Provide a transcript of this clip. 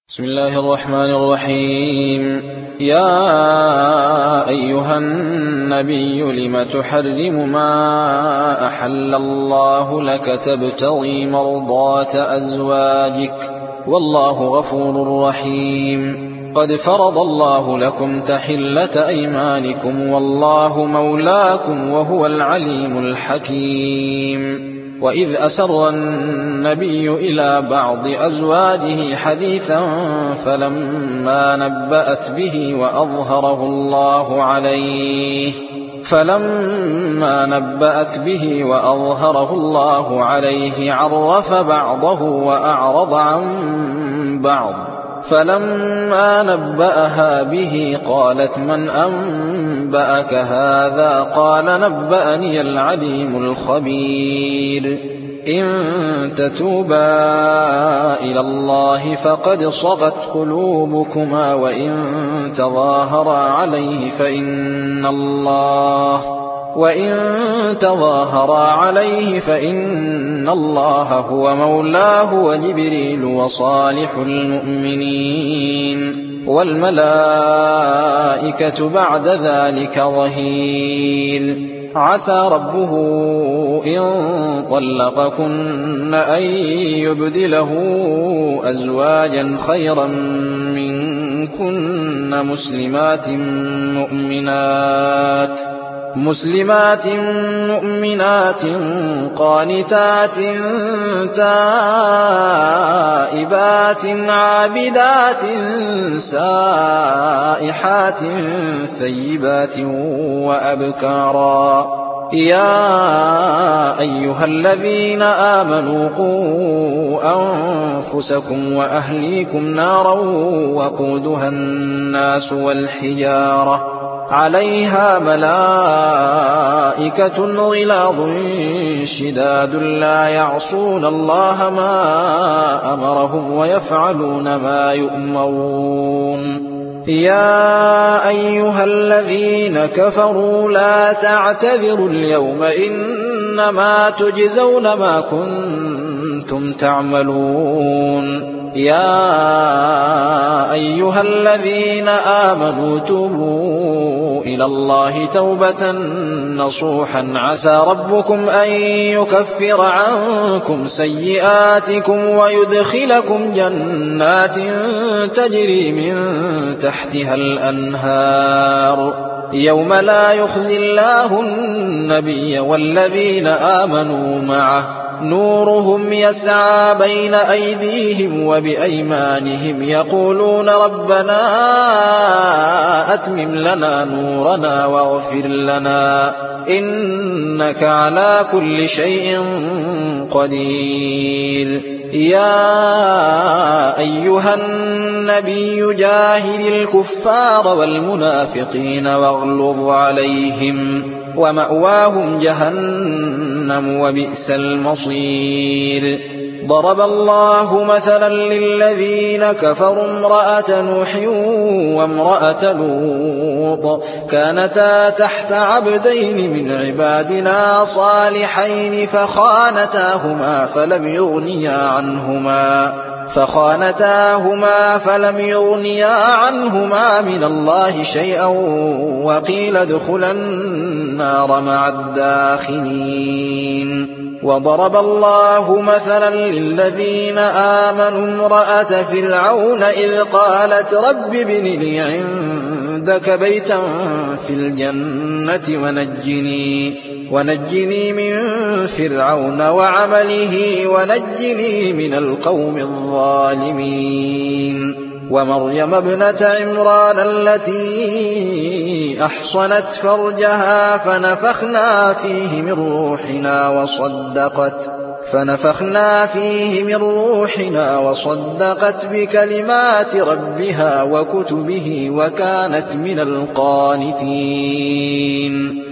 بسم الله الرحمن الرحيم. يا أيها النبي لم تحرم ما أحل الله لك تبتغي مرضات أزواجك والله غفور رحيم. قد فرض الله لكم تحلة أيمانكم والله مولاكم وهو العليم الحكيم. وإذ أسر النبي إلى بعض أزواجه حديثا فلما نبأت به وأظهره الله عليه عرف بعضه وأعرض عن بعض. فلما نبأها به قالت من أنبأك هذا؟ قال نبأني العليم الخبير. إن تتوبا إلى الله فقد صغت قلوبكما وإن تظاهرا عليه فإن الله هو مولاه وجبريل وصالح المؤمنين والملائكة بعد ذلك ظهير. عسى ربه إن طلقكن أن يبدله أزواجا خيرا منكن مسلمات مؤمنات قانتات تائبات عابدات سائحات ثيبات وأبكارا. يا أيها الذين آمنوا قوا أنفسكم وأهليكم نارا وقودها الناس والحجارة عليها ملائكة غلاظ شداد لا يعصون الله ما أمرهم ويفعلون ما يؤمرون. يا أيها الذين كفروا لا تعتذروا اليوم إنما تجزون ما كنتم تعملون. يا أيها الذين آمنوا توبوا إلى الله توبة نصوحا عسى ربكم أن يكفر عنكم سيئاتكم ويدخلكم جنات تجري من تحتها الأنهار يوم لا يخزي الله النبي والذين آمنوا معه نورهم يسعى بين أيديهم وبأيمانهم يقولون ربنا أتمم لنا نورنا واغفر لنا إنك على كل شيء قدير. يا أيها النبي جاهد الكفار والمنافقين واغلظ عليهم ومأواهم جهنم وبئس المصير. ضرب الله مثلا للذين كفروا امرأة نوح وامرأة لوط كانتا تحت عبدين من عبادنا صالحين فخانتاهما فلم يغنيا عنهما من الله شيئا وقيل ادخلا النار مع الداخلين. وضرب الله مثلا للذين آمنوا امرأة فرعون إذ قالت رب ابن لي عندك بيتا في الجنة ونجني من فرعون وعمله ونجني من القوم الظالمين. ومريم ابنة عمران التي أحصنت فرجها فنفخنا فيه من روحنا وصدقت بكلمات ربها وكتبه وكانت من القانتين.